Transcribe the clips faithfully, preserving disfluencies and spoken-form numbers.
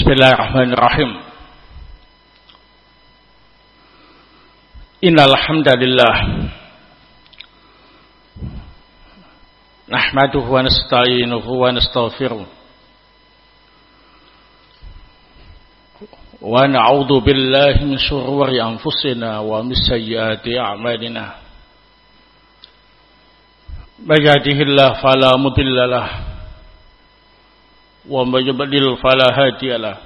Bismillahirrahmanirrahim. Innal hamdalillah nahmaduhu wa nasta'inuhu wa nastaghfiruh wa na'udzu billahi min shururi anfusina wa min sayyiati a'malina. May yahdihillahu fala mudilla lahu wa may yudlil fala hadiya lahu.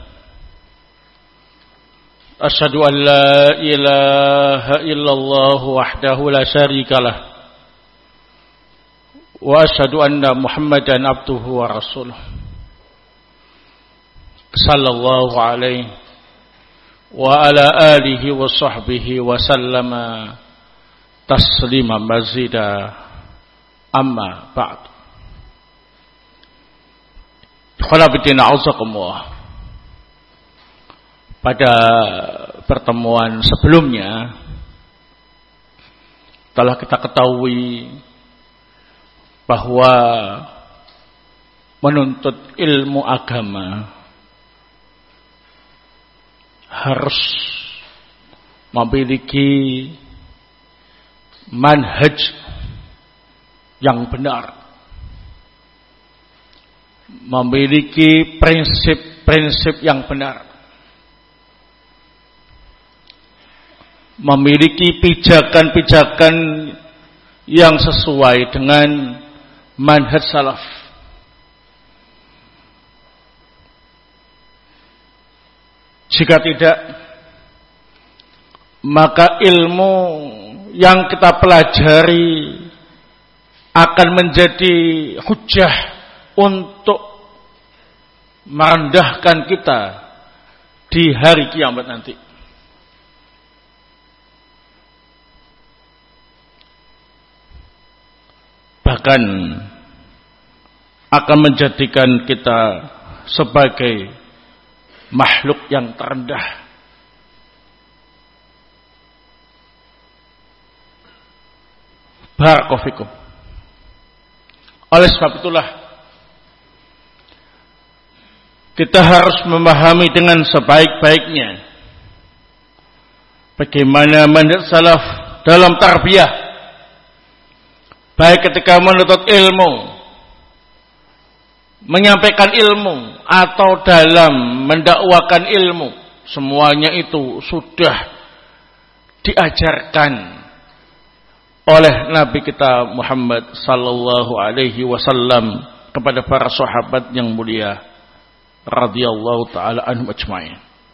Asyhadu an la ilaha illallah wahdahu la syarika lah wa asyhadu anna Muhammadan abduhu wa rasuluh sallallahu alaihi wa ala alihi wa sahbihi wa sallama taslima mazida amma ba'd. Khalabitina auzakumullah. Pada pertemuan sebelumnya telah kita ketahui bahwa menuntut ilmu agama harus memiliki manhaj yang benar, memiliki prinsip-prinsip yang benar, memiliki pijakan-pijakan yang sesuai dengan manhaj salaf. Jika tidak, maka ilmu yang kita pelajari akan menjadi hujjah untuk merendahkan kita di hari kiamat nanti. Bahkan akan menjadikan kita sebagai makhluk yang terendah. Barakallahu fikum. Oleh sebab itulah kita harus memahami dengan sebaik-baiknya bagaimana manhaj salaf dalam tarbiyah, baik ketika menuntut ilmu, menyampaikan ilmu, atau dalam mendakwakan ilmu. Semuanya itu sudah diajarkan oleh Nabi kita Muhammad sallallahu alaihi wasallam kepada para sahabat yang mulia radhiyallahu taala anhum ajmain.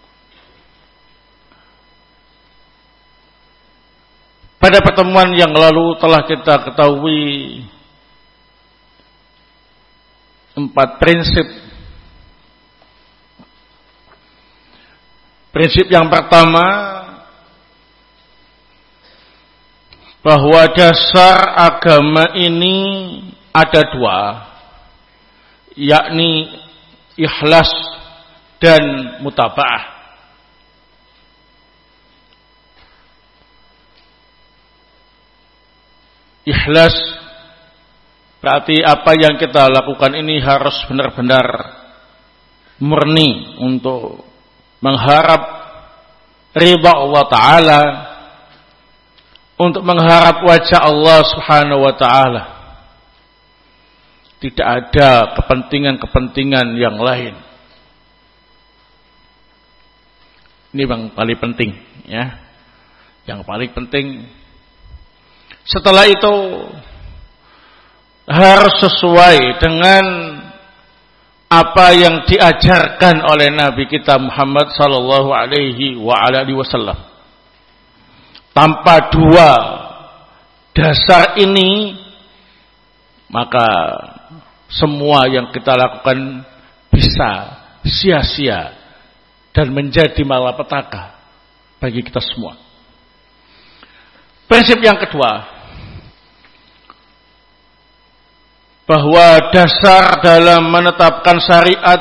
Pada pertemuan yang lalu telah kita ketahui empat prinsip. Prinsip yang pertama, bahwa dasar agama ini ada dua, yakni ikhlas dan mutaba'ah. Ikhlas berarti apa yang kita lakukan ini harus benar-benar murni untuk mengharap ridha Allah Ta'ala, untuk mengharap wajah Allah Subhanahu wa Ta'ala. Tidak ada kepentingan-kepentingan yang lain. Ini yang paling penting, ya. Yang paling penting. Setelah itu harus sesuai dengan apa yang diajarkan oleh Nabi kita Muhammad sallallahu alaihi wa alihi wasallam. Tanpa dua dasar ini, maka semua yang kita lakukan bisa sia-sia dan menjadi malapetaka bagi kita semua. Prinsip yang kedua, bahwa dasar dalam menetapkan syariat,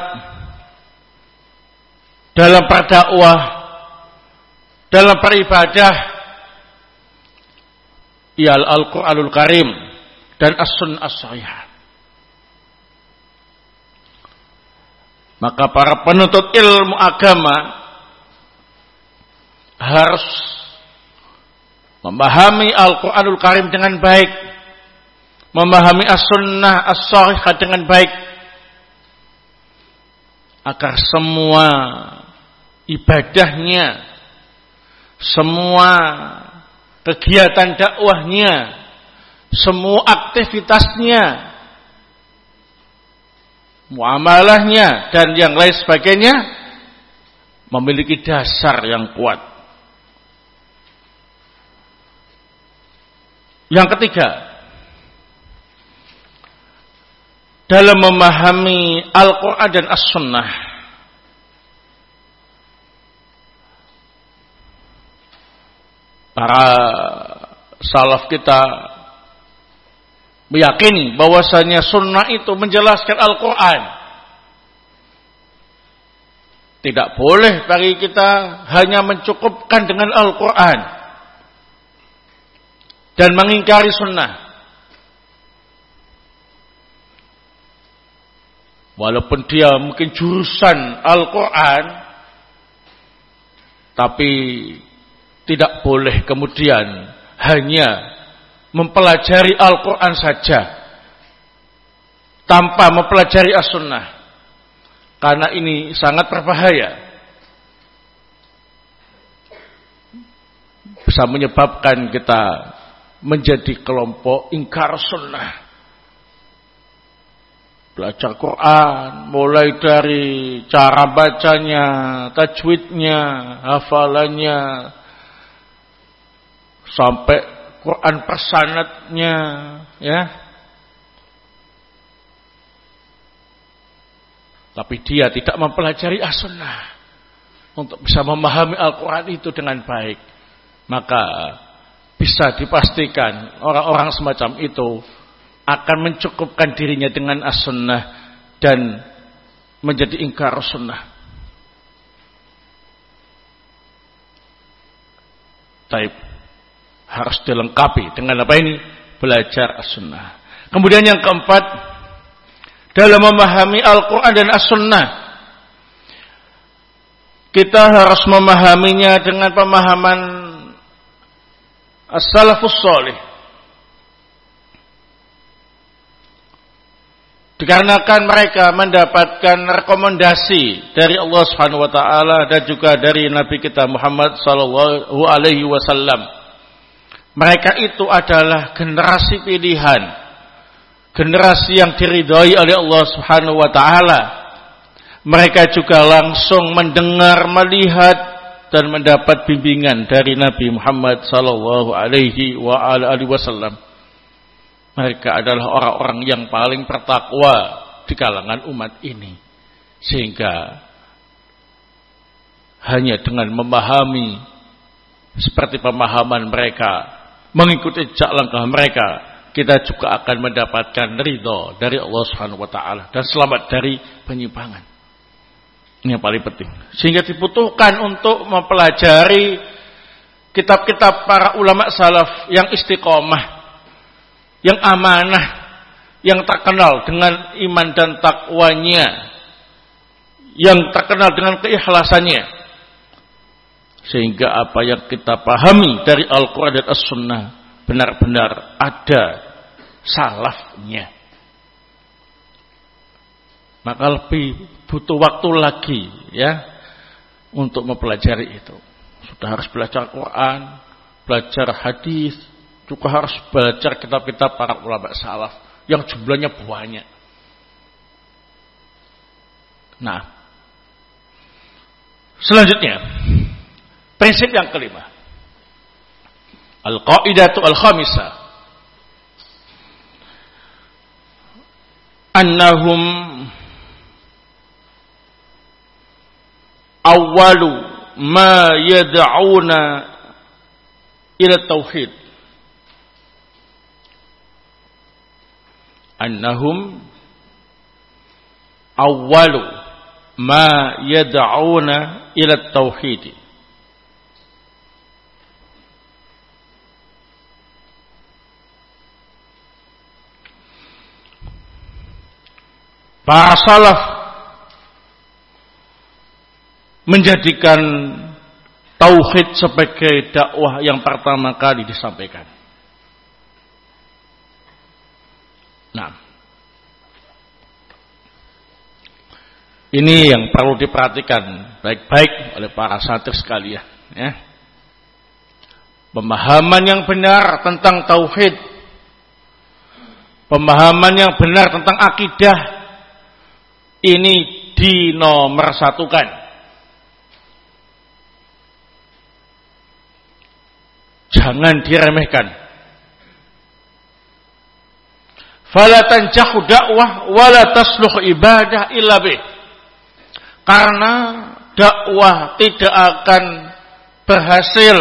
dalam berdakwah, dalam beribadah, ialah Al-Qur'anul Karim dan As-Sunnah As-Sahihah. Maka para penuntut ilmu agama harus memahami Al-Quranul Karim dengan baik, memahami As-Sunnah As-Sahihah dengan baik, agar semua ibadahnya, semua kegiatan dakwahnya, semua aktivitasnya, muamalahnya dan yang lain sebagainya memiliki dasar yang kuat. Yang ketiga, dalam memahami Al-Quran dan As-Sunnah, para salaf kita meyakini bahwasanya sunnah itu menjelaskan Al-Quran. Tidak boleh bagi kita hanya mencukupkan dengan Al-Quran dan mengingkari sunnah. Walaupun dia mungkin jurusan Al-Quran, tapi tidak boleh kemudian hanya mempelajari Al-Quran saja tanpa mempelajari As-Sunnah, karena ini sangat berbahaya, bisa menyebabkan kita menjadi kelompok ingkar sunnah. Belajar Quran mulai dari cara bacanya, tajwidnya, hafalannya, sampai Quran persanatnya, ya. Tapi dia tidak mempelajari As-Sunnah untuk bisa memahami Al-Quran itu dengan baik. Maka bisa dipastikan orang-orang semacam itu akan mencukupkan dirinya dengan As-Sunnah dan menjadi ingkar sunnah. Taib. Harus dilengkapi dengan apa ini? Belajar As-Sunnah. Kemudian yang keempat, dalam memahami Al-Quran dan As-Sunnah, kita harus memahaminya dengan pemahaman As-Salafus Shalih. Dikarenakan mereka mendapatkan rekomendasi dari Allah Subhanahu wa taala dan juga dari Nabi kita Muhammad sallallahu alaihi wasallam. Mereka itu adalah generasi pilihan, generasi yang diridhai oleh Allah Subhanahu wa taala. Mereka juga langsung mendengar, melihat dan mendapat bimbingan dari Nabi Muhammad sallallahu alaihi wasallam. Mereka adalah orang-orang yang paling bertakwa di kalangan umat ini. Sehingga hanya dengan memahami seperti pemahaman mereka, mengikuti jejak langkah mereka, kita juga akan mendapatkan ridho dari Allah Subhanahu wa taala dan selamat dari penyimpangan. Ini yang paling penting. Sehingga dibutuhkan untuk mempelajari kitab-kitab para ulama salaf yang istiqomah, yang amanah, yang terkenal dengan iman dan takwanya, yang terkenal dengan keikhlasannya. Sehingga apa yang kita pahami dari Al-Quran dan As-Sunnah benar-benar ada salafnya. Maka lebih butuh waktu lagi ya untuk mempelajari itu. Sudah harus belajar Quran, belajar hadis, juga harus belajar kitab-kitab para ulama salaf yang jumlahnya banyak. Nah, selanjutnya prinsip yang kelima, al-qaidatu al-khamisah, annahum awwalu ma yad'una ila tauhid. Annahum awwalu ma yad'una ila tauhid. Para salaf menjadikan tauhid sebagai dakwah yang pertama kali disampaikan. Nah, ini yang perlu diperhatikan baik-baik oleh para santri sekalian, ya. Pemahaman yang benar tentang tauhid, pemahaman yang benar tentang akidah ini dinomorsatukan. Jangan diremehkan. Fala tanjahu dakwah wala tasluh ibadah illa bih. Karena dakwah tidak akan berhasil,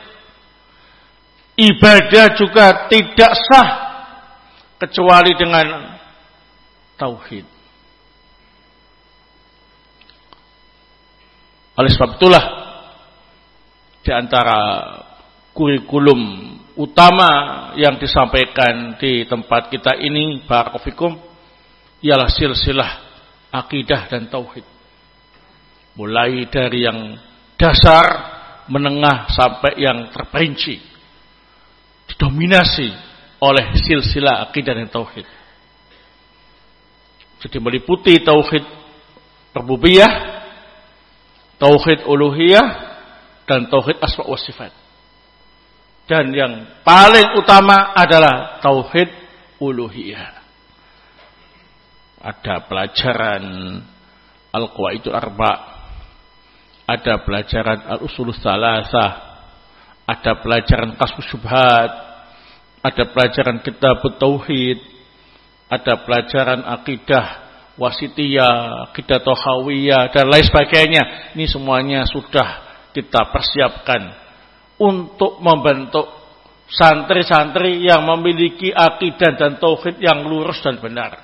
ibadah juga tidak sah kecuali dengan tauhid. Oleh sebab itulah di antara kurikulum utama yang disampaikan di tempat kita ini, barakallahu fikum, ialah silsilah akidah dan tauhid. Mulai dari yang dasar, menengah sampai yang terperinci, didominasi oleh silsilah akidah dan tauhid. Jadi meliputi tauhid rububiyah, tauhid uluhiyah, dan tauhid asma wa sifat. Dan yang paling utama adalah tauhid uluhiyah. Ada pelajaran al-qawaidul arba', ada pelajaran al-usulus salasah, ada pelajaran kasfus syubhat, ada pelajaran kitabut tauhid, ada pelajaran akidah wasitiyah, akidah tahawiyah, dan lain sebagainya. Ini semuanya sudah kita persiapkan untuk membentuk santri-santri yang memiliki akidah dan tauhid yang lurus dan benar.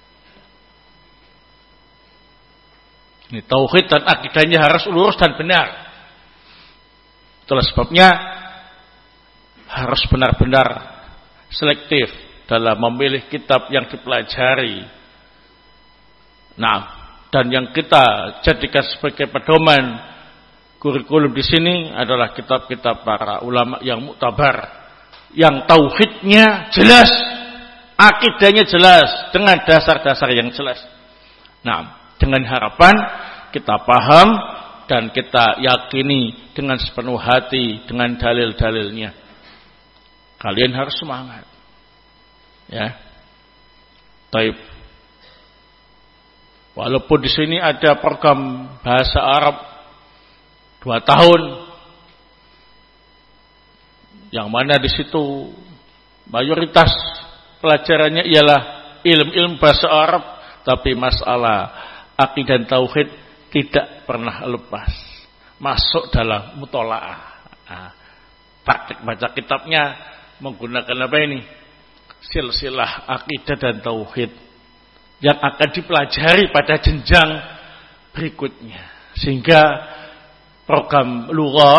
Ini tauhid dan akidahnya harus lurus dan benar. Itulah sebabnya harus benar-benar selektif dalam memilih kitab yang dipelajari. Nah, dan yang kita jadikan sebagai pedoman kurikulum di sini adalah kitab-kitab para ulama yang muktabar, yang tauhidnya jelas, akidahnya jelas, dengan dasar-dasar yang jelas. Nah, dengan harapan kita paham dan kita yakini dengan sepenuh hati dengan dalil-dalilnya. Kalian harus semangat, ya. Taib. Walaupun di sini ada program bahasa Arab dua tahun, yang mana di situ mayoritas pelajarannya ialah ilmu-ilmu bahasa Arab, tapi masalah akidah dan tauhid tidak pernah lepas masuk dalam mutolaah. Nah, praktik baca kitabnya menggunakan apa ini? Silsilah akidah dan tauhid yang akan dipelajari pada jenjang berikutnya, sehingga program lughah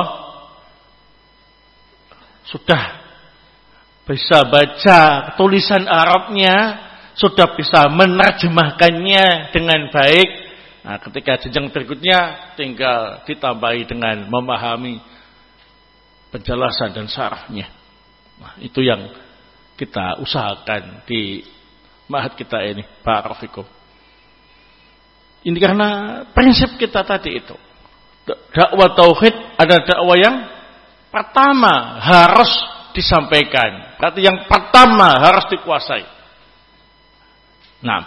sudah bisa baca tulisan Arabnya, sudah bisa menerjemahkannya dengan baik. Nah, ketika jenjang berikutnya tinggal ditambahi dengan memahami penjelasan dan syarahnya. Nah, itu yang kita usahakan di ma'had kita ini, barakallahu fikum. Ini karena prinsip kita tadi itu. Dakwah tauhid adalah dakwah yang pertama harus disampaikan. Berarti yang pertama harus dikuasai. Nah,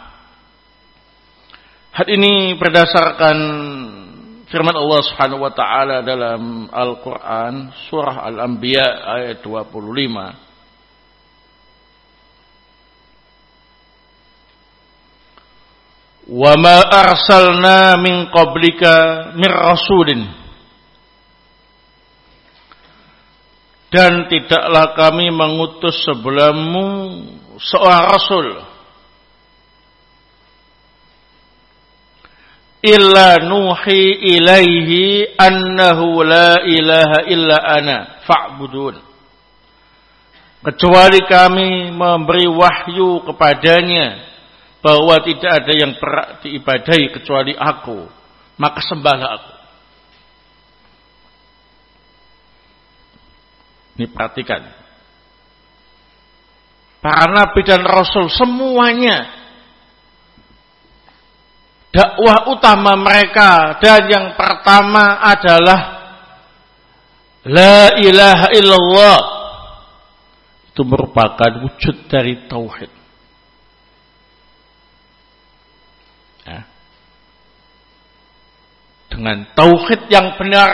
hal ini berdasarkan firman Allah Subhanahu wa taala dalam Al-Qur'an surah Al-Anbiya ayat dua puluh lima. Wa ma arsalna min qablika min rasulin, dan tidaklah kami mengutus sebelummu seorang rasul, illa nuhi ilaihi annahu la ilaha illa ana fa'budun, kecuali kami memberi wahyu kepadanya bahwa tidak ada yang berhak diibadahi kecuali aku, maka sembahlah aku. Ini perhatikan. Para nabi dan rasul semuanya dakwah utama mereka dan yang pertama adalah la ilaha illallah. Itu merupakan wujud dari tauhid. Ya. Dengan tauhid yang benar,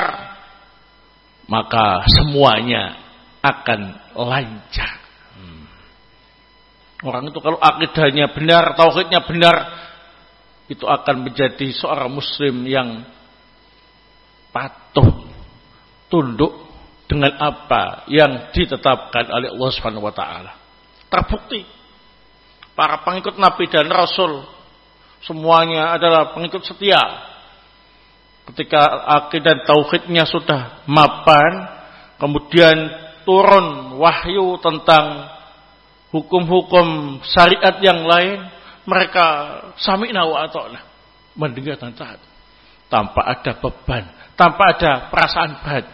maka semuanya akan lancar. Hmm. Orang itu kalau akidahnya benar, tauhidnya benar, itu akan menjadi seorang muslim yang patuh, tunduk dengan apa yang ditetapkan oleh Allah Subhanahu wa taala. Terbukti para pengikut Nabi dan Rasul semuanya adalah pengikut setia. Ketika akidah tauhidnya sudah mapan, kemudian turun wahyu tentang hukum-hukum syariat yang lain, mereka sami'na wa ata'na, mendengar dan taat tanpa ada beban, tanpa ada perasaan berat.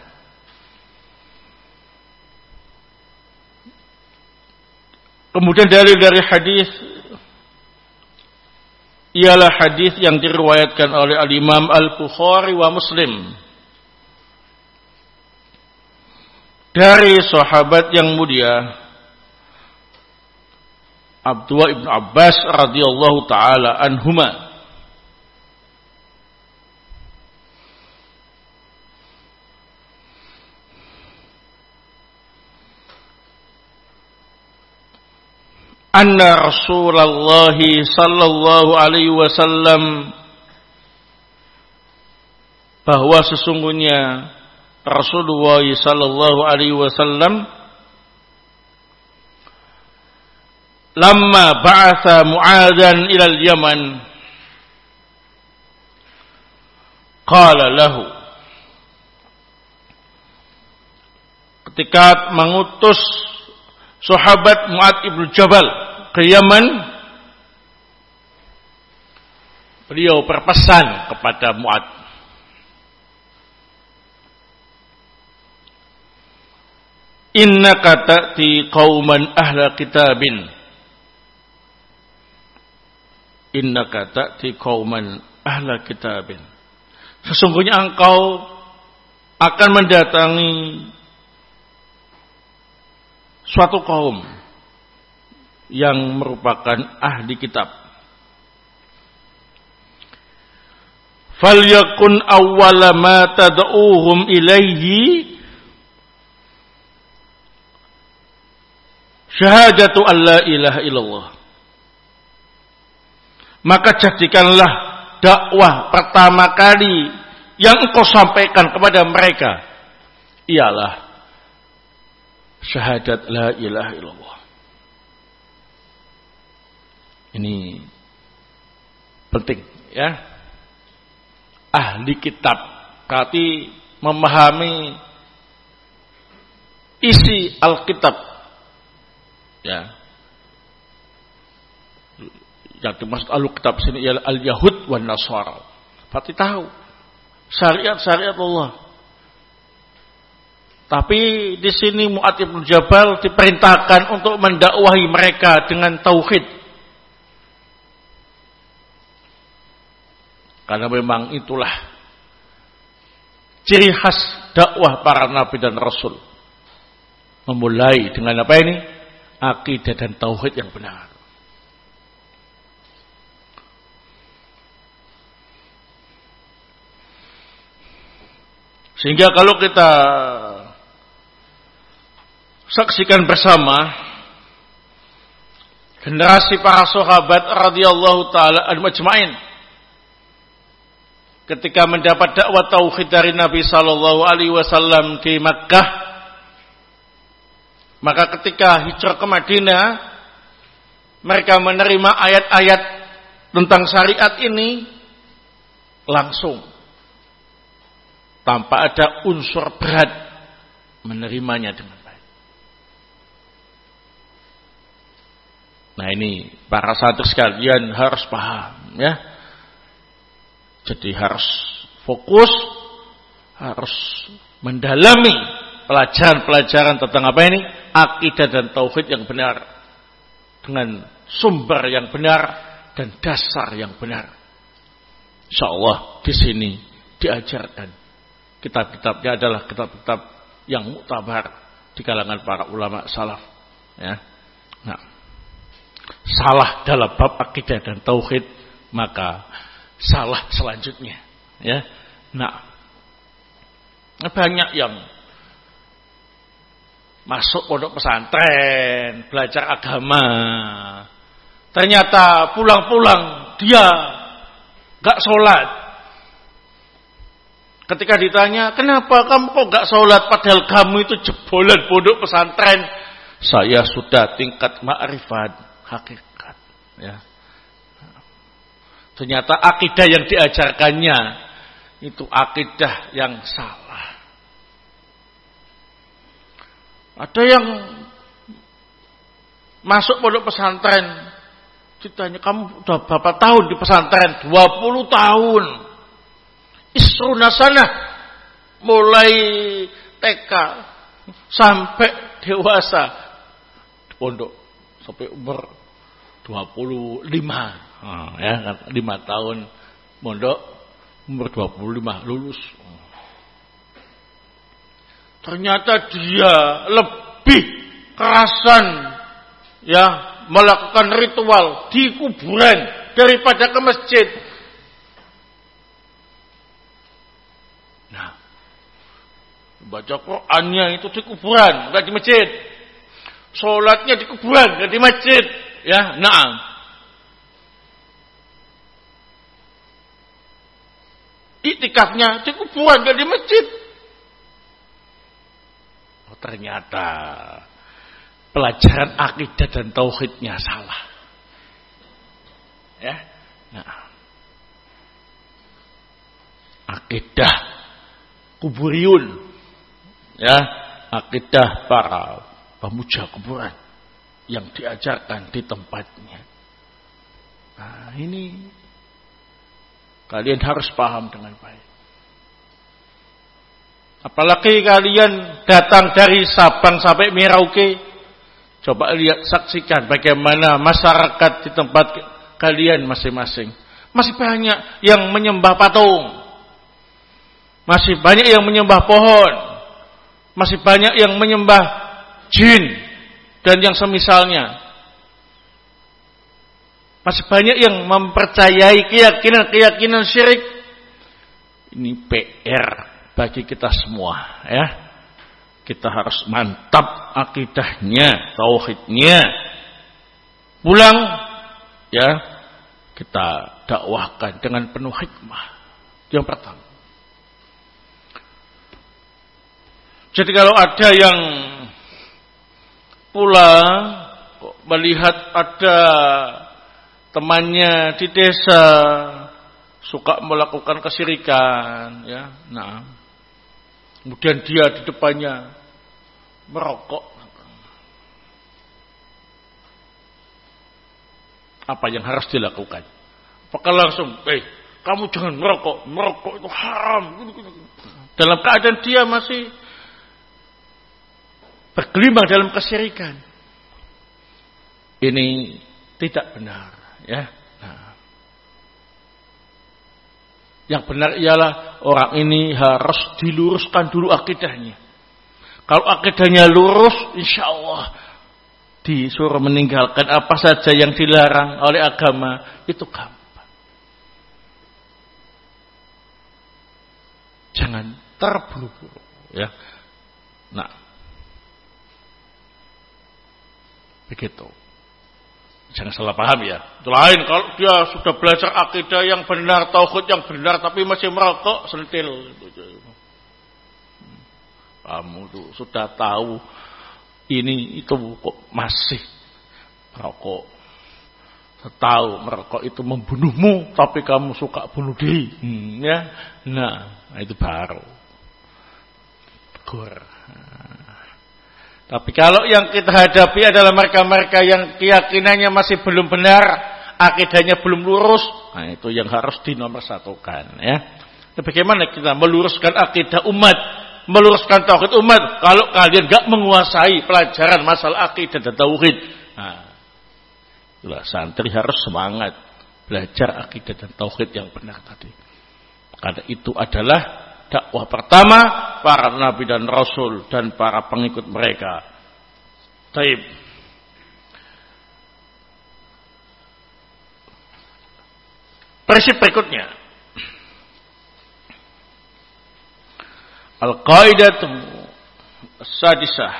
Kemudian dalil dari hadis ialah hadis yang diriwayatkan oleh Al-Imam Al-Bukhari wa Muslim dari sahabat yang mulia Abdullah ibn Abbas radhiyallahu taala anhuma. Anna Rasulullah sallallahu alaihi wasallam, bahwa sesungguhnya Rasulullah sallallahu alaihi wasallam lamma ba'atha Mu'adzan ila al-Yaman qala lahu, ketika mengutus sahabat Mu'adz ibn Jabal ke Yaman, beliau berpesan kepada Mu'adz, innaka ta'ti qauman ahla kitabin, innaka ta'ti qauman ahla kitabin, sesungguhnya engkau akan mendatangi suatu kaum yang merupakan ahli kitab. Falyakun awwala ma tad'uuhum ilaihi syahadatu an la ilaha illallah. Maka jadikanlah dakwah pertama kali yang engkau sampaikan kepada mereka ialah syahadat la ilaha illallah. Ini penting ya. Ahli kitab berarti memahami isi Alkitab ya. Yang dimaksud Alkitab sini ialah al-Yahud wan Nasara. Berarti tahu syariat-syariat Allah. Tapi di sini Mu'adz bin Jabal diperintahkan untuk mendakwahi mereka dengan tauhid. Karena memang itulah ciri khas dakwah para nabi dan rasul. Memulai dengan apa ini? Akidah dan tauhid yang benar. Sehingga kalau kita saksikan bersama generasi para sahabat radhiyallahu taala ajma'in ketika mendapat dakwah tauhid dari Nabi sallallahu alaihi wasallam di Makkah, maka ketika hijrah ke Madinah mereka menerima ayat-ayat tentang syariat ini langsung tanpa ada unsur berat menerimanya dengan Nah ini para santri sekalian harus paham ya. Jadi harus fokus, harus mendalami pelajaran-pelajaran tentang apa ini? Akidah dan tauhid yang benar. Dengan sumber yang benar dan dasar yang benar. Insyaallah di sini diajarkan. Kitab-kitabnya adalah kitab-kitab yang muktabar di kalangan para ulama salaf. Ya. Nah, salah dalam bab akidah dan tauhid, maka salah selanjutnya. Ya. Nah, banyak yang masuk pondok pesantren, belajar agama. Ternyata pulang-pulang dia gak sholat. Ketika ditanya, kenapa kamu kok gak sholat padahal kamu itu jebolan pondok pesantren? Saya sudah tingkat ma'rifat hakikat. Ya. Ternyata akidah yang diajarkannya itu akidah yang salah. Ada yang masuk pondok pesantren, ditanya, kamu sudah berapa tahun di pesantren? dua puluh tahun. Isruna sana, mulai T K sampai dewasa di pondok sampai umur dua puluh lima. Nah, ya, lima tahun pondok, umur dua puluh lima lulus. Ternyata dia lebih kerasan ya melakukan ritual di kuburan daripada ke masjid. Nah, baca Qur'annya itu di kuburan, enggak di masjid. Salatnya di kuburan, enggak di masjid. Ya, na'am. Iktikafnya di kuburan, enggak di masjid. Oh, ternyata pelajaran akidah dan tauhidnya salah. Ya. Nah. Akidah kuburiyun. Ya, akidah para pemuja kuburan yang diajarkan di tempatnya. Nah, ini kalian harus paham dengan baik. Apalagi kalian datang dari Sabang sampai Merauke, coba lihat, saksikan bagaimana masyarakat di tempat kalian masing-masing. Masih banyak yang menyembah patung, masih banyak yang menyembah pohon, masih banyak yang menyembah jin dan yang semisalnya. Masih banyak yang mempercayai keyakinan-keyakinan syirik. Ini P R bagi kita semua, ya. Kita harus mantap akidahnya, tauhidnya. Pulang, ya, kita dakwahkan dengan penuh hikmah. Yang pertama. Jadi kalau ada yang pulang melihat ada temannya di desa suka melakukan kesyirikan, ya, nah. Kemudian dia di depannya merokok. Apa yang harus dilakukan? Apakah langsung, eh, kamu jangan merokok, merokok itu haram. Dalam keadaan dia masih bergelimang dalam kesyirikan. Ini tidak benar, ya. Nah. Yang benar ialah orang ini harus diluruskan dulu akidahnya. Kalau akidahnya lurus, insya Allah disuruh meninggalkan apa saja yang dilarang oleh agama, itu gampang. Jangan terburu-buru, ya. Nah, begitu. Jangan salah paham ya. Itu lain kalau dia sudah belajar akidah yang benar, tauhid yang benar, tapi masih merokok, sentil. Kamu tuh sudah tahu ini itu kok masih merokok. Tahu merokok itu membunuhmu, tapi kamu suka bunuh diri. Hmm, ya. Nah, itu baru. Tegur. Tapi kalau yang kita hadapi adalah mereka-mereka yang keyakinannya masih belum benar, akidahnya belum lurus, nah itu yang harus dinomorsatukan, ya. Bagaimana kita meluruskan akidah umat meluruskan tauhid umat kalau kalian enggak menguasai pelajaran masalah akidah dan tauhid. Nah, itulah santri harus semangat belajar akidah dan tauhid yang benar tadi. Karena itu adalah dakwah pertama para nabi dan rasul dan para pengikut mereka. Taib. Prinsip berikutnya, Al-Qaidatu As-Sadisah,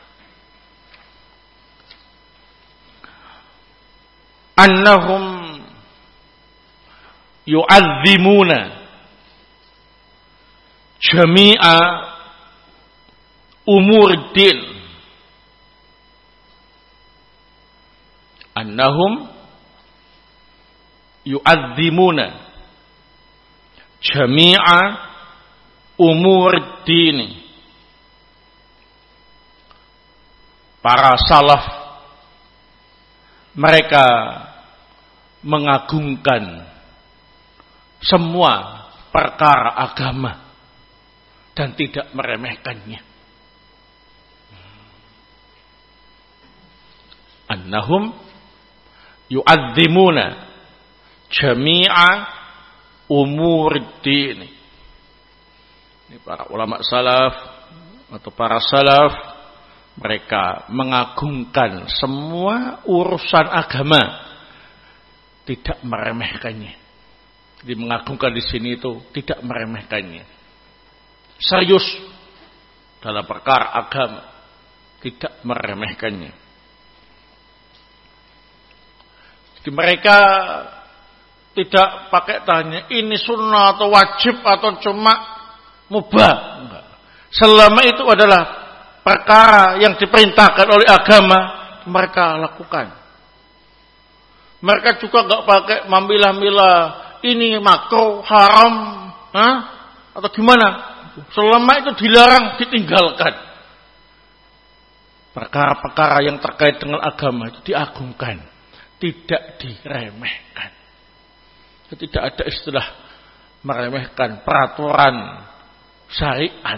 annahum yu'azzimuna jami'a umur din, annahum yu'azzimuna jami'a umur dini. Para salaf mereka mengagungkan semua perkara agama dan tidak meremehkannya. Annahum yu'azzimuna jami'a umur dini. Ini para ulama salaf atau para salaf, mereka mengagungkan semua urusan agama, tidak meremehkannya. Jadi mengagungkan di sini itu tidak meremehkannya. Serius dalam perkara agama, tidak meremehkannya. Jadi mereka tidak pakai tanya ini sunnah atau wajib atau cuma mubah. Enggak. Selama itu adalah perkara yang diperintahkan oleh agama, mereka lakukan. Mereka juga enggak pakai memilah-milah ini makruh, haram, hah? Atau gimana. Selama itu dilarang, ditinggalkan. Perkara-perkara yang terkait dengan agama itu diagungkan, tidak diremehkan. Tidak ada istilah meremehkan peraturan syariat.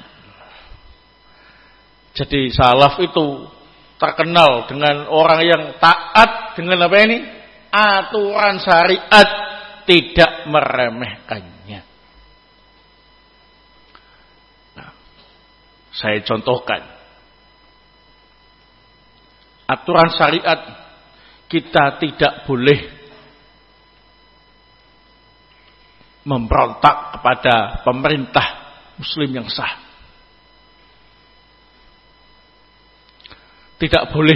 Jadi salaf itu terkenal dengan orang yang taat dengan apa ini? Aturan syariat, tidak meremehkannya. Nah, saya contohkan. Aturan syariat kita tidak boleh memberontak kepada pemerintah muslim yang sah. Tidak boleh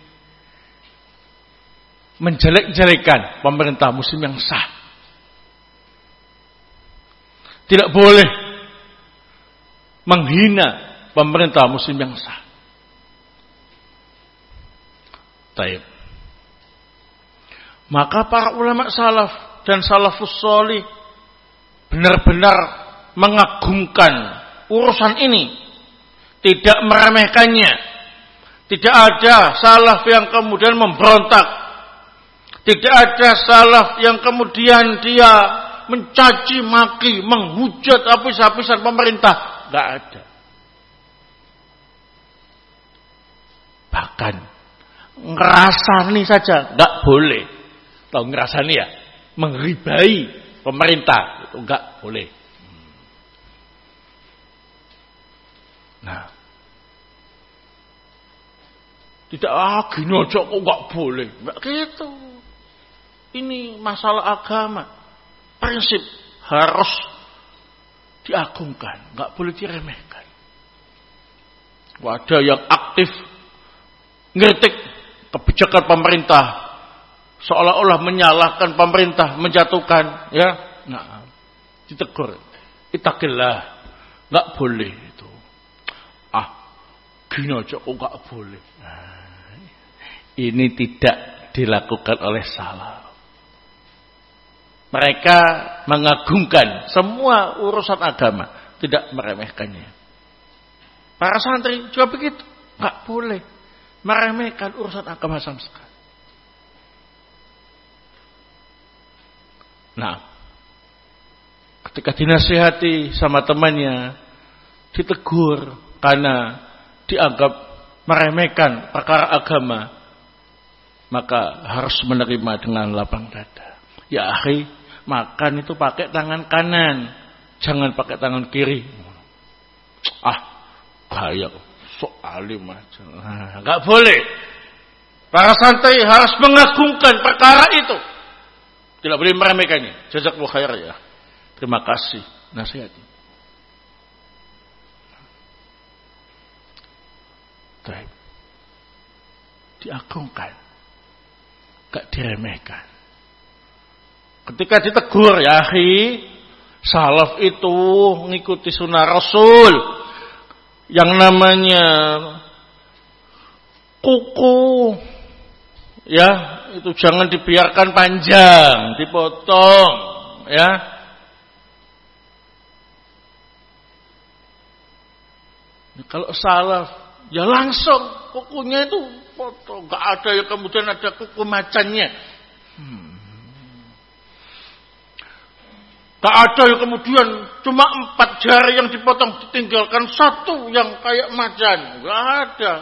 menjelek-jelekan pemerintah muslim yang sah. Tidak boleh menghina pemerintah muslim yang sah. Taib. Maka para ulama salaf dan salafus sholih benar-benar mengagungkan urusan ini, tidak meremehkannya. Tidak ada salaf yang kemudian memberontak, tidak ada salaf yang kemudian dia mencaci maki, menghujat habis-habisan pemerintah, enggak ada. Bahkan ngerasani saja enggak boleh. Tahu ngerasani ya? Mengribai pemerintah itu enggak boleh. Nah, tidak ah gini aja kok enggak boleh. Enggak gitu. Ini masalah agama. Prinsip harus diagungkan, enggak boleh diremehkan. Ada yang aktif ngeritik kebijakan pemerintah, seolah-olah menyalahkan pemerintah, menjatuhkan, ya, nah, ditegur, ittaqillah, nggak boleh itu, ah, gini aja kok nggak boleh, nah, ini tidak dilakukan oleh salaf. Mereka mengagungkan semua urusan agama, tidak meremehkannya. Para santri juga begitu, nggak boleh meremehkan urusan agama sama sekali. Nah, ketika dinasihati sama temannya, ditegur karena dianggap meremehkan perkara agama, maka harus menerima dengan lapang dada. Ya akhi, makan itu pakai tangan kanan, jangan pakai tangan kiri. Ah, bahaya, sok alim aja. Nah, enggak boleh. Para santri harus mengagungkan perkara itu. Tidak boleh meremehkannya. Jazakallahu khair ya. Terima kasih nasihatnya. Baik. Diagungkan. Enggak diremehkan. Ketika ditegur, ya akhi, salaf itu mengikuti sunnah Rasul. Yang namanya kuku, ya, itu jangan dibiarkan panjang, dipotong, ya. Kalau salaf, ya langsung kukunya itu potong, nggak ada yang kemudian ada kuku macannya. Hmm. Gak ada yang kemudian cuma empat jari yang dipotong, ditinggalkan satu yang kayak macan. Gak ada.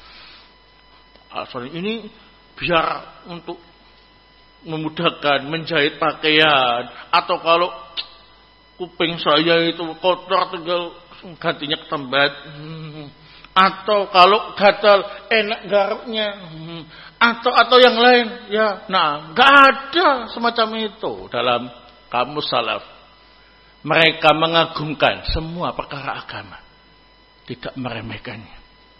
Asal ini biar untuk memudahkan menjahit pakaian, atau kalau kuping saya itu kotor tinggal gantinya ketembat, hmm. atau kalau gatal enak garuknya, hmm. atau atau yang lain, ya. Nah, gak ada semacam itu dalam kamus salaf. Mereka mengagungkan semua perkara agama, tidak meremehkannya.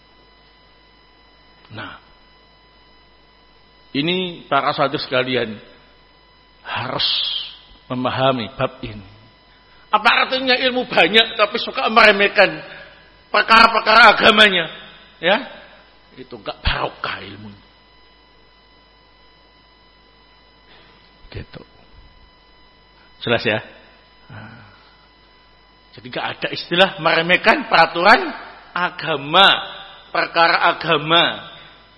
Nah, ini para sahabat sekalian harus memahami bab ini. Apa artinya ilmu banyak tapi suka meremehkan perkara-perkara agamanya? Ya, itu enggak barokah ilmunya. Gitu. Jelas ya? Nah. Jadi gak ada istilah meremehkan peraturan agama, perkara agama.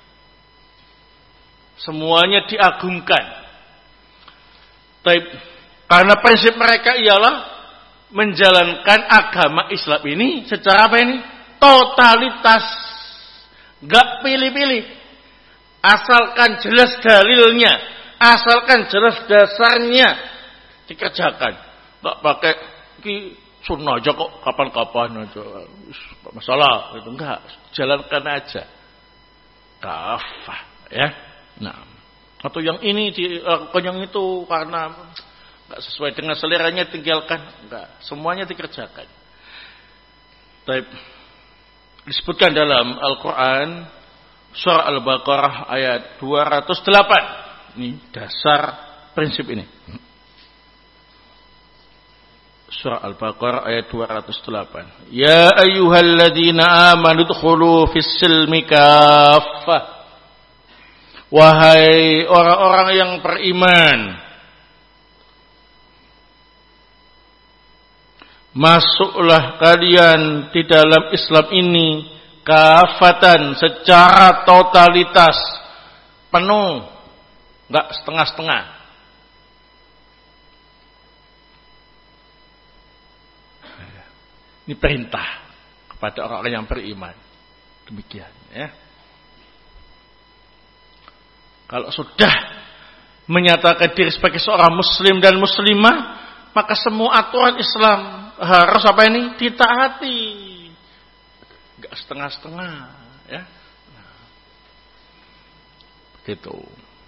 Semuanya diagungkan. Tapi karena prinsip mereka ialah menjalankan agama Islam ini secara apa ini? Totalitas. Gak pilih-pilih. Asalkan jelas dalilnya, asalkan jelas dasarnya dikerjakan. Gak pakai ki sunnah aja kok, kapan-kapan aja, gak masalah, itu enggak, jalankan aja, kafah, ya. Nah, atau yang ini dilakukan yang itu karena enggak sesuai dengan seleranya, tinggalkan, enggak, semuanya dikerjakan. Tapi disebutkan dalam Al-Quran surah Al-Baqarah ayat dua ratus delapan, ini dasar prinsip ini. Surah Al-Baqarah ayat dua ratus delapan. Ya ayyuhalladzina amanu dkhulu fis silmi kaffah. Wahai orang-orang yang beriman, masuklah kalian di dalam Islam ini kafatan, secara totalitas, penuh, enggak setengah-setengah. Ini perintah kepada orang-orang yang beriman. Demikian, ya. Kalau sudah menyatakan diri sebagai seorang muslim dan muslimah, maka semua aturan Islam harus apa ini? Ditaati. Enggak setengah-setengah, ya. Nah, begitu.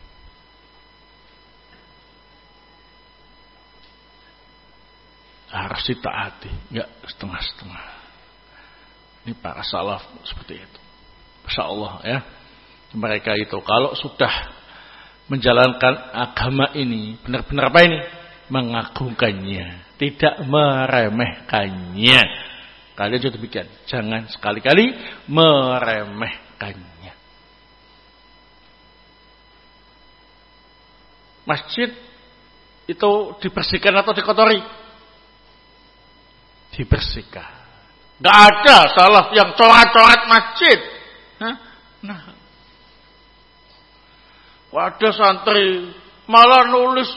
Harus ditaati, enggak setengah-setengah. Ini para salaf seperti itu. Insyaallah, ya. Mereka itu kalau sudah menjalankan agama ini benar-benar apa ini? Mengagungkannya, tidak meremehkannya. Kalian juga demikian, jangan sekali-kali meremehkannya. Masjid itu dibersihkan atau dikotori? Dibersihkan. Gak ada salaf yang coret-coret masjid. Hah? Nah, ada santri malah nulis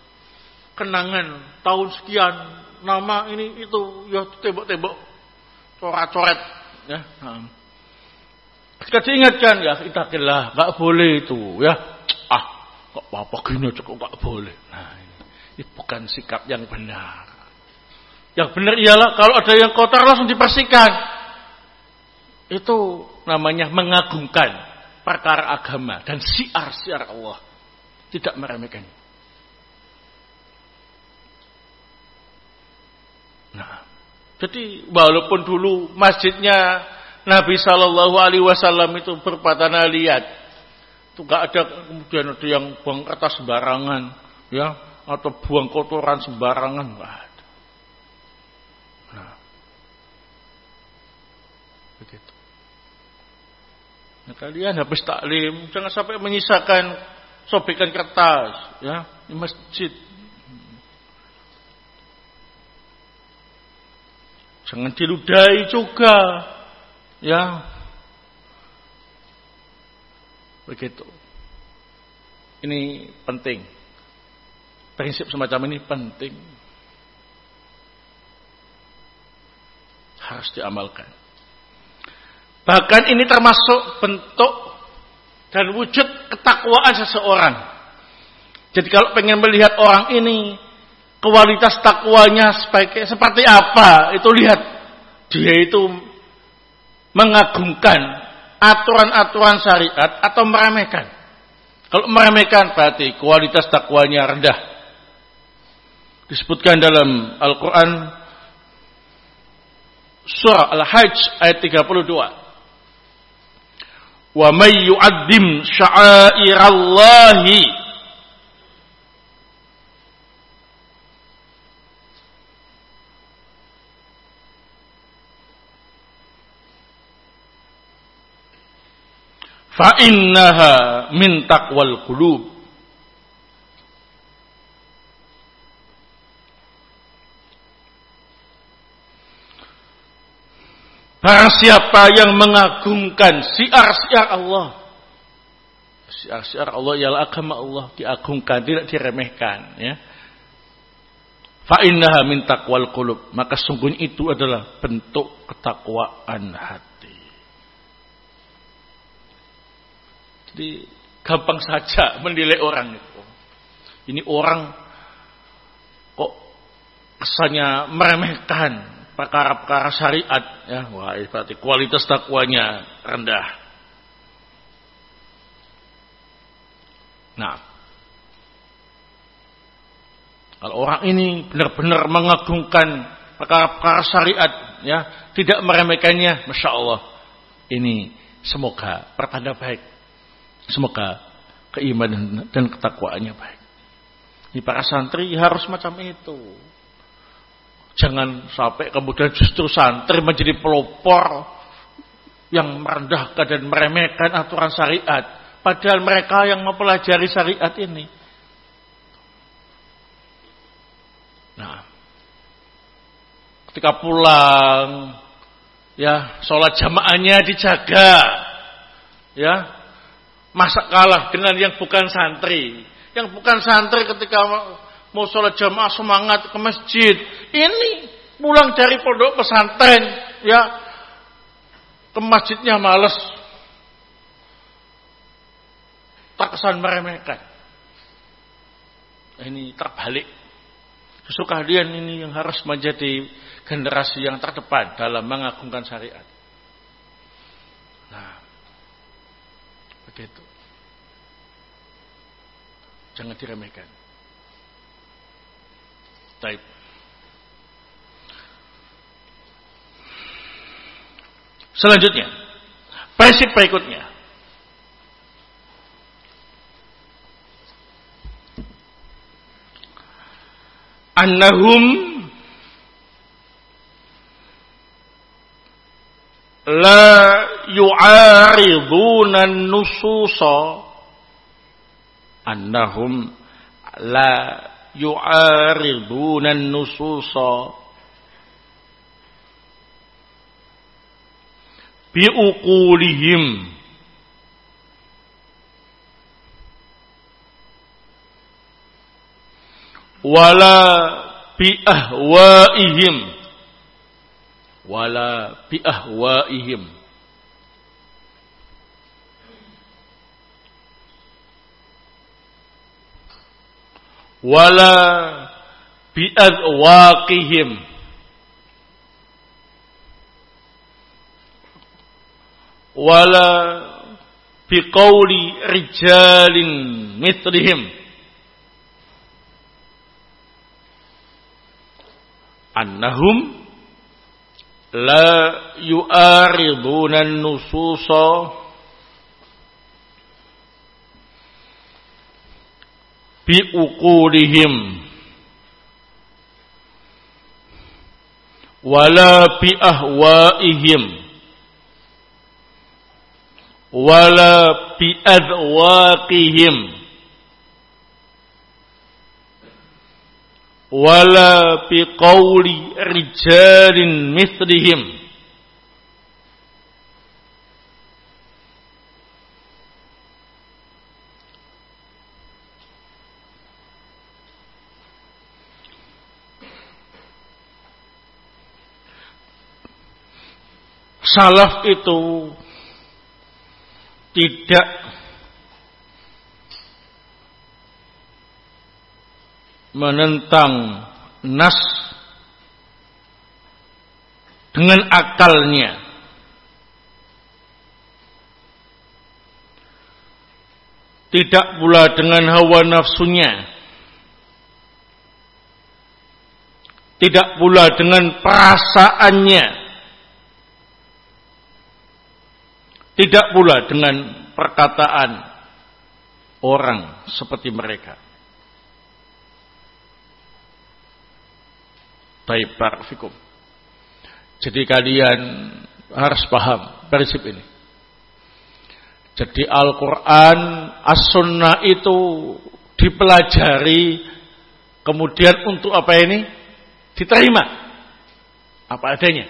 kenangan tahun sekian, nama ini itu, ya tembok-tembok coret-coret ya. Nah. Ketika diingatkan ya itakillah, enggak boleh itu ya. Ah, kok apa gini kok enggak boleh. Nah, ini, ini bukan sikap yang benar. Yang benar ialah kalau ada yang kotor langsung dibersihkan. Itu namanya mengagungkan perkara agama dan syiar-syiar Allah. Tidak meremehkan. Nah, jadi walaupun dulu masjidnya Nabi Shallallahu Alaihi Wasallam itu berupa tanah liat, itu nggak ada kemudian ada yang buang kertas sembarangan, ya, atau buang kotoran sembarangan, nggak ada. Nah, begitu. Nah, kalian habis taklim jangan sampai menyisakan sobekan kertas, ya, di masjid. Jangan diludahi juga, ya, begitu. Ini penting. Prinsip semacam ini penting, harus diamalkan. Bahkan ini termasuk bentuk dan wujud ketakwaan seseorang. Jadi kalau pengen melihat orang ini kualitas takwanya sebagai seperti apa, itu lihat dia itu mengagungkan aturan-aturan syariat atau meremehkan. Kalau meremehkan berarti kualitas takwanya rendah. Disebutkan dalam Al-Quran surah Al-Hajj ayat tiga puluh dua. Wa may yu'azzim sya'airallahi fa innaha min taqwal qulub. Barang siapa yang mengagungkan syiar-syiar Allah, syiar-syiar Allah ialah agama Allah, diagungkan, tidak diremehkan, ya. Fa innaha min taqwal qulub, maka sungguhnya itu adalah bentuk ketakwaan hati. Jadi gampang saja menilai orang itu. Ini orang kok kesannya meremehkan perkara-perkara syariat, ya, wah berarti kualitas takwanya rendah. Nah, kalau orang ini benar-benar mengagungkan perkara-perkara syariat, ya, tidak meremehkannya, masya Allah, ini semoga pertanda baik. Semoga keimanan dan ketakwaannya baik. Di para santri harus macam itu. Jangan sampai kemudian justru santri menjadi pelopor yang merendahkan dan meremehkan aturan syariat. Padahal mereka yang mempelajari syariat ini. Nah, ketika pulang, ya, sholat jamaahnya dijaga, ya. Masa kalah dengan yang bukan santri. Yang bukan santri ketika mau sholat jamaah semangat ke masjid. Ini pulang dari pondok pesantren, ya, ke masjidnya malas. Terkesan meremehkan. Ini terbalik. Justru kalian ini yang harus menjadi generasi yang terdepan dalam mengagungkan syariat. Nah, begitu. Jangan diremehkan. Baik. Selanjutnya, prinsip berikutnya. Annahum la yu'ariduna an-nususa annahum la yu'ariduna an-nususa biuqulihim wala bi ahwaihim wala bi ahwaihim, wala bi adwaqihim, wala bi qawli rijalin mithlihim, annahum la yu'ariduna an-nususa bi uqulihim wala bi ahwaihim wala bi adwaqihim wala bi qawli rijalin mithlihim. Salaf itu tidak menentang nas dengan akalnya, tidak pula dengan hawa nafsunya, tidak pula dengan perasaannya, tidak pula dengan perkataan orang seperti mereka. Baik, barakallahu fikum. Jadi kalian harus paham prinsip ini. Jadi Al-Quran, As-Sunnah itu dipelajari, kemudian untuk apa ini? Diterima apa adanya.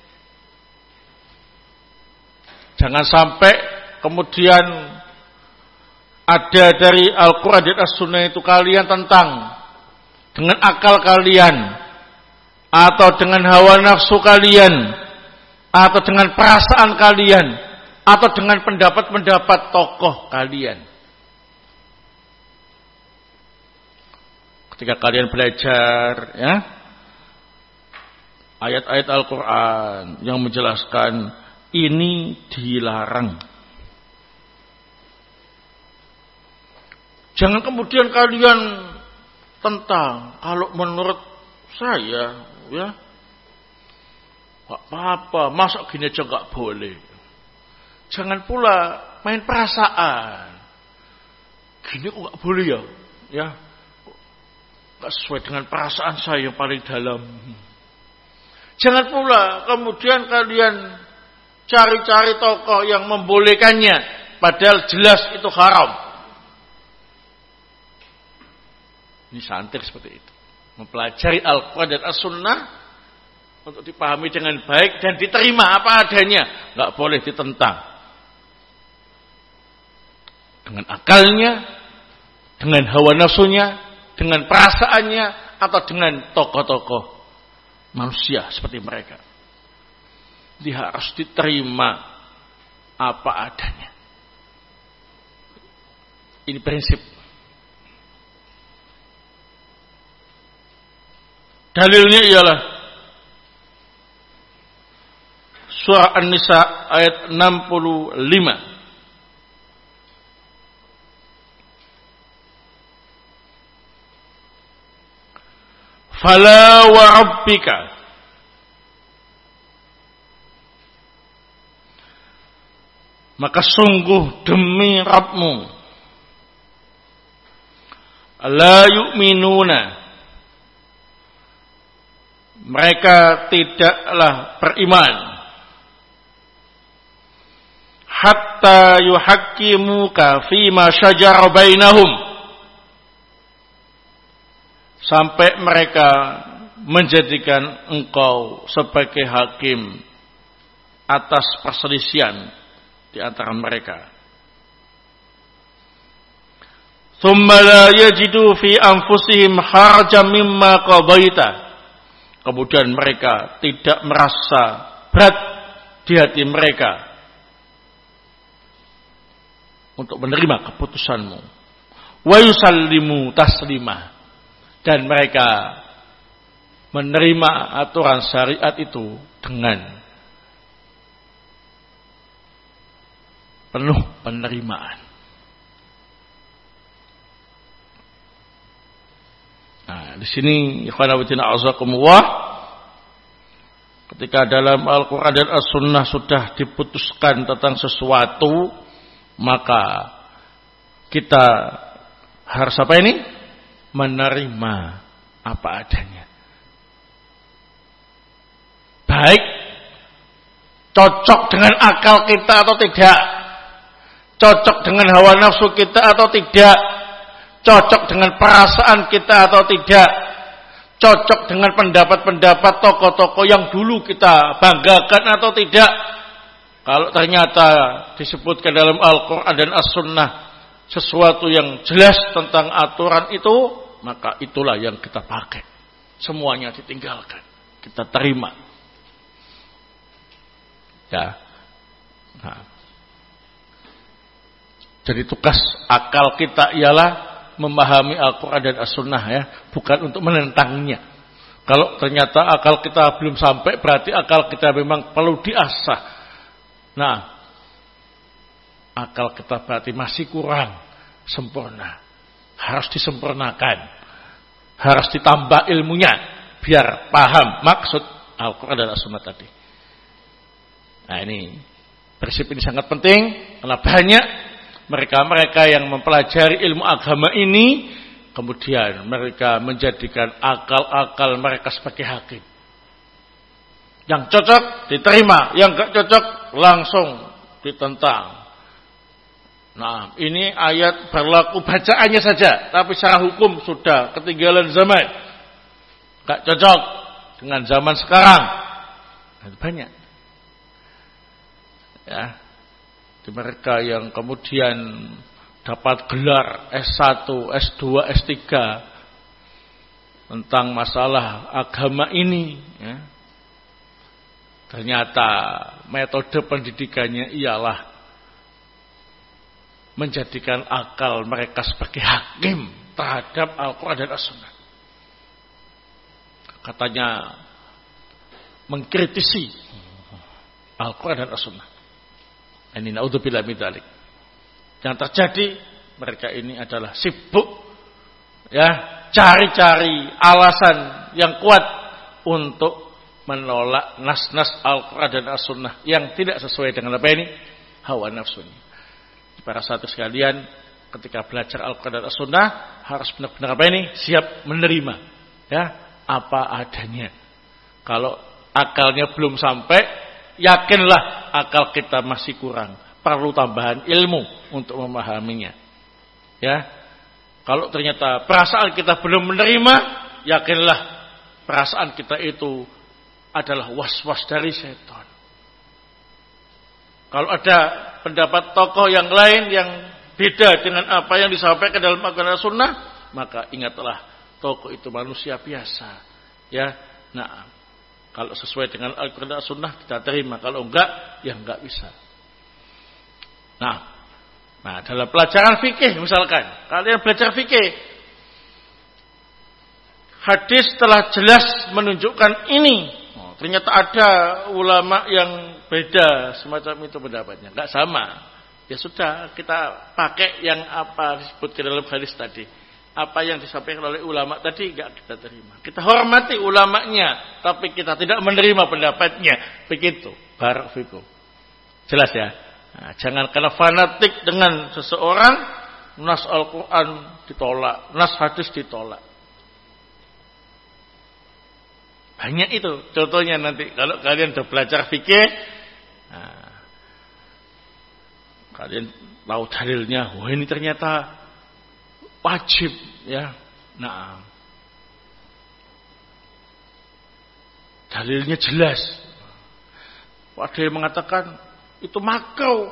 Jangan sampai kemudian ada dari Al-Quran dan As-Sunnah itu kalian tentang dengan akal kalian, atau dengan hawa nafsu kalian, atau dengan perasaan kalian, atau dengan pendapat-pendapat tokoh kalian. Ketika kalian belajar ya ayat-ayat Al-Quran yang menjelaskan ini dilarang, jangan kemudian kalian tentang, kalau menurut saya ya gak apa-apa, masa gini aja gak boleh. Jangan pula main perasaan, gini kok gak boleh ya, ya gak sesuai dengan perasaan saya yang paling dalam. Jangan pula kemudian kalian cari-cari tokoh yang membolehkannya, padahal jelas itu haram. Ini santri seperti itu, mempelajari Al-Quran dan As-Sunnah untuk dipahami dengan baik dan diterima apa adanya, nggak boleh ditentang dengan akalnya, dengan hawa nafsunya, dengan perasaannya, atau dengan tokoh-tokoh manusia seperti mereka. Dia harus diterima apa adanya. Ini prinsip. Dalilnya ialah Surah An-Nisa ayat enam puluh lima. Fala wa rabbika maka sungguh demi Rabbmu la yu'minuna mereka tidaklah beriman hatta yuhaqqimuka fima syajara bainahum sampai mereka menjadikan engkau sebagai hakim atas perselisihan di antara mereka. Tsumma la yajidu fi anfusihim harajan mimma qadaita. Kemudian mereka tidak merasa berat di hati mereka untuk menerima keputusanmu. Wa yusallimu taslimah, dan mereka menerima aturan syariat itu dengan penuh penerimaan. Nah, di sini ikhwan fillah azakumullah, ketika dalam Al-Qur'an dan As-Sunnah sudah diputuskan tentang sesuatu, maka kita harus apa ini? Menerima apa adanya. Baik cocok dengan akal kita atau tidak, cocok dengan hawa nafsu kita atau tidak, cocok dengan perasaan kita atau tidak, cocok dengan pendapat-pendapat tokoh-tokoh yang dulu kita banggakan atau tidak. Kalau ternyata disebutkan dalam Al-Quran dan As-Sunnah sesuatu yang jelas tentang aturan itu, maka itulah yang kita pakai. Semuanya ditinggalkan, kita terima. Ya. Nah. Jadi tugas akal kita ialah memahami Al-Quran dan As-Sunnah, ya, bukan untuk menentangnya. Kalau ternyata akal kita belum sampai, berarti akal kita memang perlu diasah. Nah, akal kita berarti masih kurang sempurna, harus disempurnakan, harus ditambah ilmunya biar paham maksud Al-Quran dan As-Sunnah tadi. Nah, ini prinsip ini sangat penting karena banyak mereka-mereka yang mempelajari ilmu agama ini kemudian mereka menjadikan akal-akal mereka sebagai hakim. Yang cocok diterima, yang gak cocok langsung ditentang. Nah, ini ayat berlaku bacaannya saja, tapi secara hukum sudah ketinggalan zaman. Gak cocok dengan zaman sekarang. Dan banyak. Ya, di mereka yang kemudian dapat gelar S satu, S dua, S tiga tentang masalah agama ini, ya. Ternyata metode pendidikannya ialah menjadikan akal mereka sebagai hakim terhadap Al-Quran dan As-Sunnah. Katanya mengkritisi Al-Quran dan As-Sunnah. Ini naudzubillah min dzalik. Yang terjadi mereka ini adalah sibuk, ya, cari-cari alasan yang kuat untuk menolak nas-nas Al-Quran dan As-Sunnah yang tidak sesuai dengan apa ini? Hawa nafsunya. Para sahabat sekalian, ketika belajar Al-Quran dan As-Sunnah harus benar-benar apa ini? Siap menerima, ya, apa adanya. Kalau akalnya belum sampai, yakinlah akal kita masih kurang, perlu tambahan ilmu untuk memahaminya. Ya, kalau ternyata perasaan kita belum menerima, yakinlah perasaan kita itu adalah was-was dari setan. Kalau ada pendapat tokoh yang lain yang beda dengan apa yang disampaikan dalam Al-Quran dan Sunnah, maka ingatlah tokoh itu manusia biasa. Ya, nah, kalau sesuai dengan Al-Quran dan Sunnah kita terima, kalau enggak, ya enggak bisa. Nah, nah dalam pelajaran fikih misalkan, kalian belajar fikih, hadis telah jelas menunjukkan ini. Oh, ternyata ada ulama yang beda semacam itu pendapatnya, enggak sama. Ya sudah, kita pakai yang apa disebutkan dalam hadis tadi. Apa yang disampaikan oleh ulama tadi enggak kita terima. Kita hormati ulamanya, tapi kita tidak menerima pendapatnya. Begitu. Barak fikum. Jelas ya? Nah, jangan karena fanatik dengan seseorang, nas Al-Quran ditolak, nas hadis ditolak. Banyak itu. Contohnya nanti kalau kalian sudah belajar fikih, nah, kalian tahu dalilnya, wah ini ternyata wajib, ya. Nah, dalilnya jelas. Ada yang mengatakan itu makruh,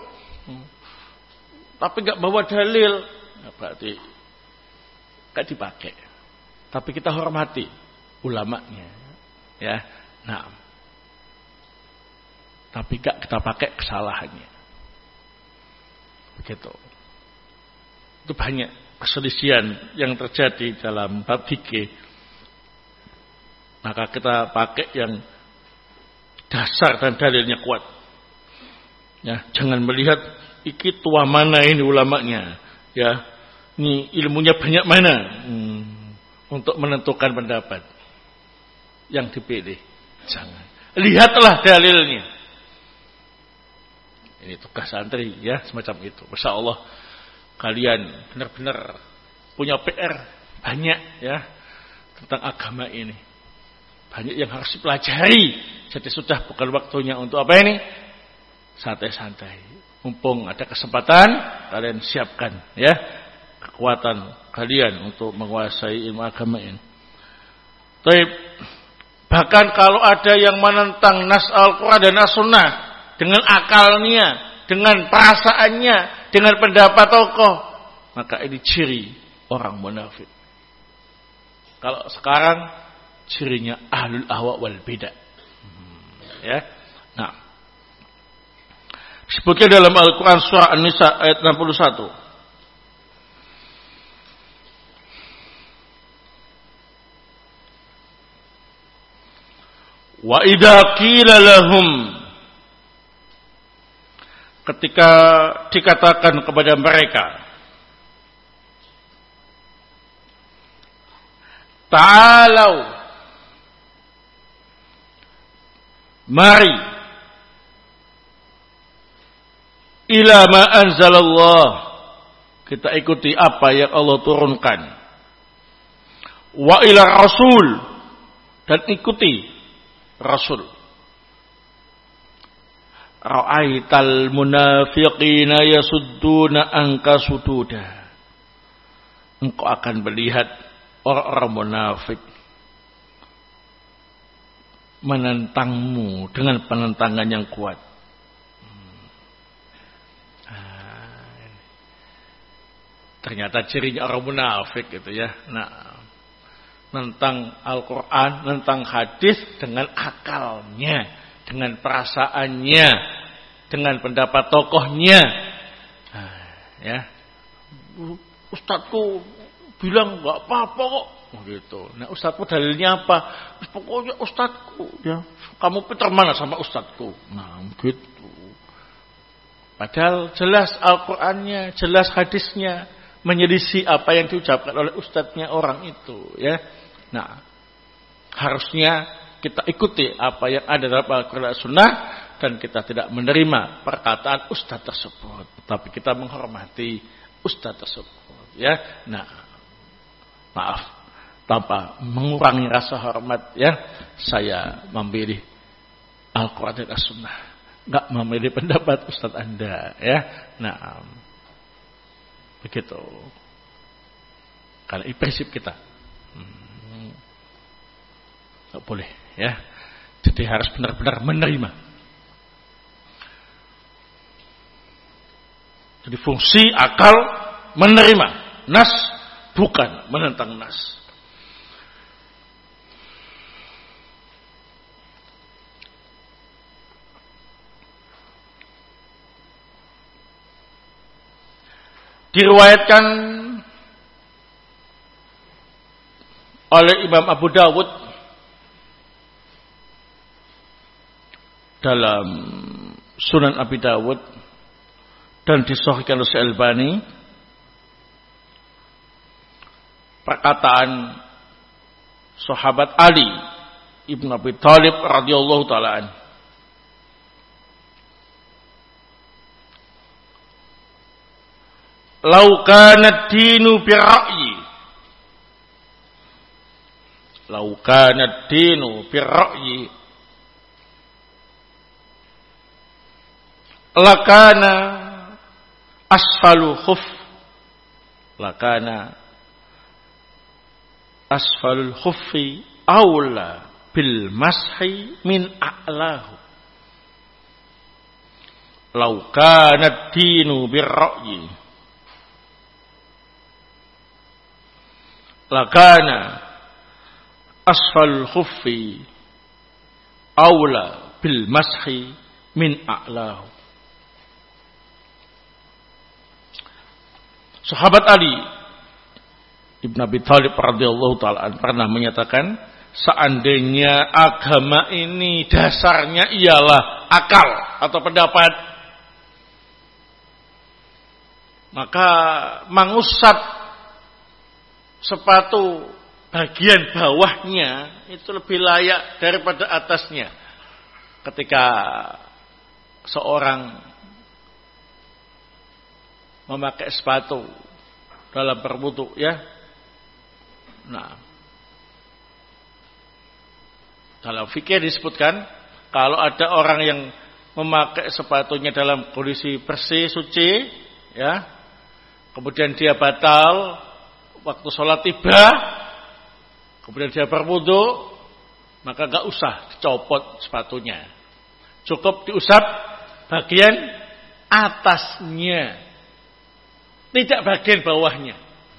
tapi nggak bawa dalil, nah, berarti nggak dipakai. Tapi kita hormati ulamanya, ya. Nah, tapi gak kita pakai kesalahannya. Begitu. Itu banyak perselisihan yang terjadi dalam bab fikih. Maka kita pakai yang dasar dan dalilnya kuat. Ya, jangan melihat iki tua mana ini ulamanya. Ya, ini ilmunya banyak mana hmm, untuk menentukan pendapat yang dipilih. Jangan. Lihatlah dalilnya. Ini tugas santri ya, semacam itu. Masya Allah, kalian benar-benar punya P R banyak ya tentang agama ini. Banyak yang harus dipelajari. Jadi sudah bukan waktunya untuk apa ini? Santai-santai. Mumpung ada kesempatan, kalian siapkan ya kekuatan kalian untuk menguasai ilmu agama ini. Tapi bahkan kalau ada yang menentang nas Al-Quran dan As-Sunnah dengan akalnya, dengan perasaannya, dengan pendapat tokoh, maka ini ciri orang munafik. Kalau sekarang cirinya ahlul ahwa wal bidah. Hmm, ya. Nah, disebutkan dalam Al-Quran surah An-Nisa ayat enam puluh satu. Wa idza qila lahum, ketika dikatakan kepada mereka, ta'alau, mari, ila ma anzalallah, kita ikuti apa yang Allah turunkan, wa ila rasul, dan ikuti Rasul. Ra'aital munafiqina yasudduna anka sududa. Engkau akan melihat orang-orang munafik menentangmu dengan penentangan yang kuat. Ah, ternyata cirinya orang munafik gitu ya. Nah, tentang Al-Quran, tentang hadis dengan akalnya, dengan perasaannya, dengan pendapat tokohnya. Nah, ya, Ustadku bilang nggak apa-apa kok, gitu. Nah, Ustadku dalilnya apa? Pokoknya Ustadku, ya, kamu pintar mana sama Ustadku? Nah, gitu. Padahal jelas Al-Qurannya, jelas hadisnya menyelisih apa yang diucapkan oleh ustadznya orang itu, ya. Nah, harusnya kita ikuti apa yang ada dalam Al-Quran dan Sunnah, dan kita tidak menerima perkataan ustadz tersebut, tapi kita menghormati ustadz tersebut, ya. Nah, maaf, tanpa mengurangi rasa hormat, ya, saya memilih Al-Quran dan Sunnah, nggak memilih pendapat ustadz Anda, ya. Nah, begitu. Karena ini prinsip kita. Hmm. Tidak boleh, ya. Jadi harus benar-benar menerima. Jadi fungsi akal menerima nas, bukan menentang nas. Diriwayatkan oleh Imam Abu Dawud dalam Sunan Abi Dawud dan disahihkan oleh Al-Albani, perkataan sahabat Ali Ibn Abi Thalib radhiyallahu taala anhu, "Lau kana ad-dinu bir-ra'yi, lau kana ad-dinu bir-ra'yi, lakana asfalu khuf, lakana asfalul khuffi aula bil mashi min a'lahu. Lau kana ad-dinu bir-ra'yi, lakana asfalul khuffi aula bil mashi min a'lahu. Sahabat Ali Ibn Abi Thalib radhiyallahu taala pernah menyatakan, seandainya agama ini dasarnya ialah akal atau pendapat, maka mengusap sepatu bagian bawahnya itu lebih layak daripada atasnya. Ketika seorang memakai sepatu dalam berwudu, ya. Nah, dalam fikih disebutkan kalau ada orang yang memakai sepatunya dalam kondisi bersih, suci, ya, kemudian dia batal waktu sholat tiba, kemudian dia berwudu, maka gak usah dicopot sepatunya, cukup diusap bagian atasnya, tidak bagian bawahnya.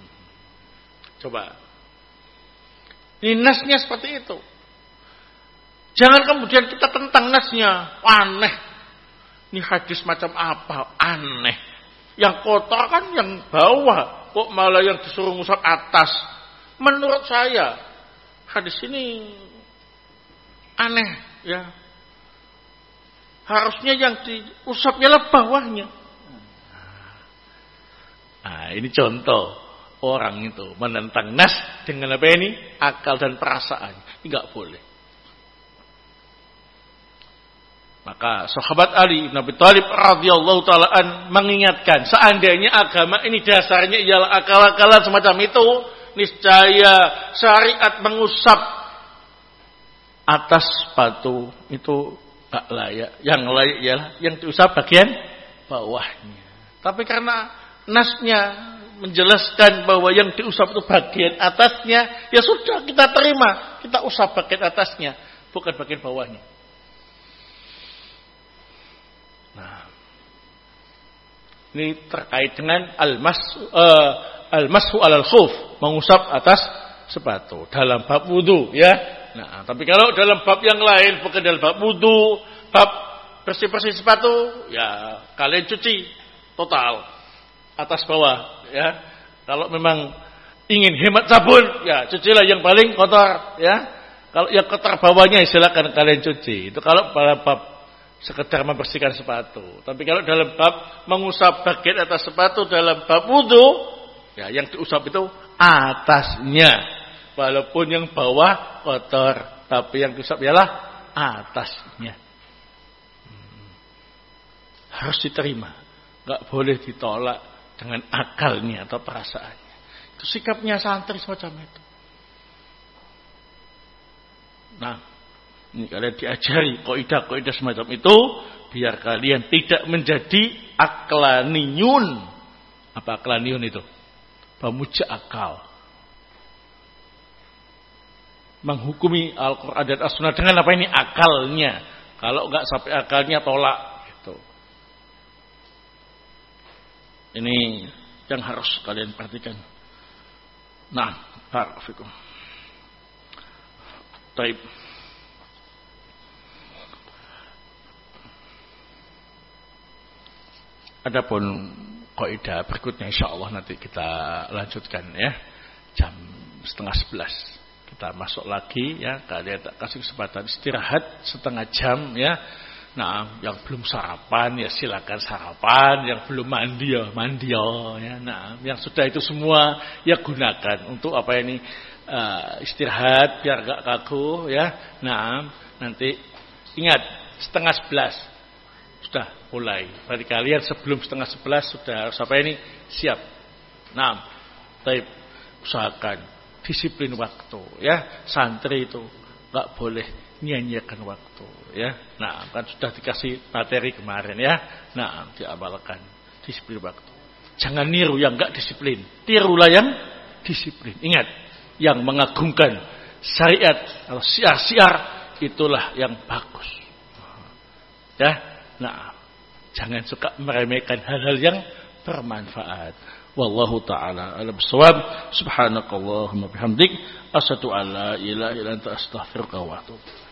Coba. Ini nasnya seperti itu. Jangan kemudian kita tentang nasnya. Aneh. Ini hadis macam apa? Aneh. Yang kotor kan yang bawah. Kok malah yang disuruh ngusap atas? Menurut saya, hadis ini aneh. Ya. Harusnya yang diusap ialah bawahnya. Nah, ini contoh. Orang itu menentang nas dengan apa ini? Akal dan perasaan. Ini enggak boleh. Maka sahabat Ali bin Abi Thalib radhiyallahu taala an mengingatkan, seandainya agama ini dasarnya ialah akal-akalan semacam itu, niscaya syariat mengusap atas sepatu itu enggak layak. Yang layak ialah yang diusap bagian bawahnya. Tapi karena nasnya menjelaskan bahwa yang diusap itu bagian atasnya, ya sudah kita terima, kita usap bagian atasnya, bukan bagian bawahnya. Nah, ini terkait dengan al-mas uh, al-mashu alal khuf, mengusap atas sepatu dalam bab wudu, ya. Nah, tapi kalau dalam bab yang lain, bukan dalam bab wudu, bab bersih-bersih sepatu, ya kalian cuci total atas bawah. Ya, kalau memang ingin hemat sabun, ya cucilah yang paling kotor, ya. Kalau yang kotor bawahnya silakan kalian cuci. Itu kalau pada bab sekedar membersihkan sepatu. Tapi kalau dalam bab mengusap bagian atas sepatu dalam bab wudu, ya yang diusap itu atasnya. Walaupun yang bawah kotor, tapi yang diusap ialah atasnya. Hmm. Harus diterima, enggak boleh ditolak dengan akalnya atau perasaannya. Itu sikapnya santri semacam itu. Nah, ini kalian diajari kaidah-kaidah semacam itu biar kalian tidak menjadi aklaniyun. Apa aklaniyun itu? Pemuja akal. Menghukumi Al-Quran dan As-Sunnah dengan apa ini? Akalnya. Kalau enggak sampai akalnya tolak. Ini yang harus kalian perhatikan. Nah, barakallahu. Baik. Adapun kaidah berikutnya insyaallah nanti kita lanjutkan ya. Jam setengah sebelas kita masuk lagi ya. Kalian tak kasih kesempatan istirahat setengah jam ya. Nah, yang belum sarapan ya silakan sarapan, yang belum mandi ya mandi ya. Nah, yang sudah itu semua ya gunakan untuk apa ini uh, istirahat biar gak kaku ya. Nah, nanti ingat setengah sebelas sudah mulai. Berarti kalian sebelum setengah sebelas sudah sampai ini siap. Nah, baik usahakan disiplin waktu ya. Santri itu gak boleh nyanyiakan waktu ya. Nah, kan sudah dikasih materi kemarin ya. Nah, diamalkan disiplin waktu. Jangan niru yang enggak disiplin. Tirulah yang disiplin. Ingat, yang mengagungkan syariat atau siar-siar itulah yang bagus. Ya. Nah, jangan suka meremehkan hal-hal yang bermanfaat. Wallahu ta'ala alam bissawab. Subhanakallahumma bihamdik asyhadu an la ilaha illa anta astaghfiruka wa atubu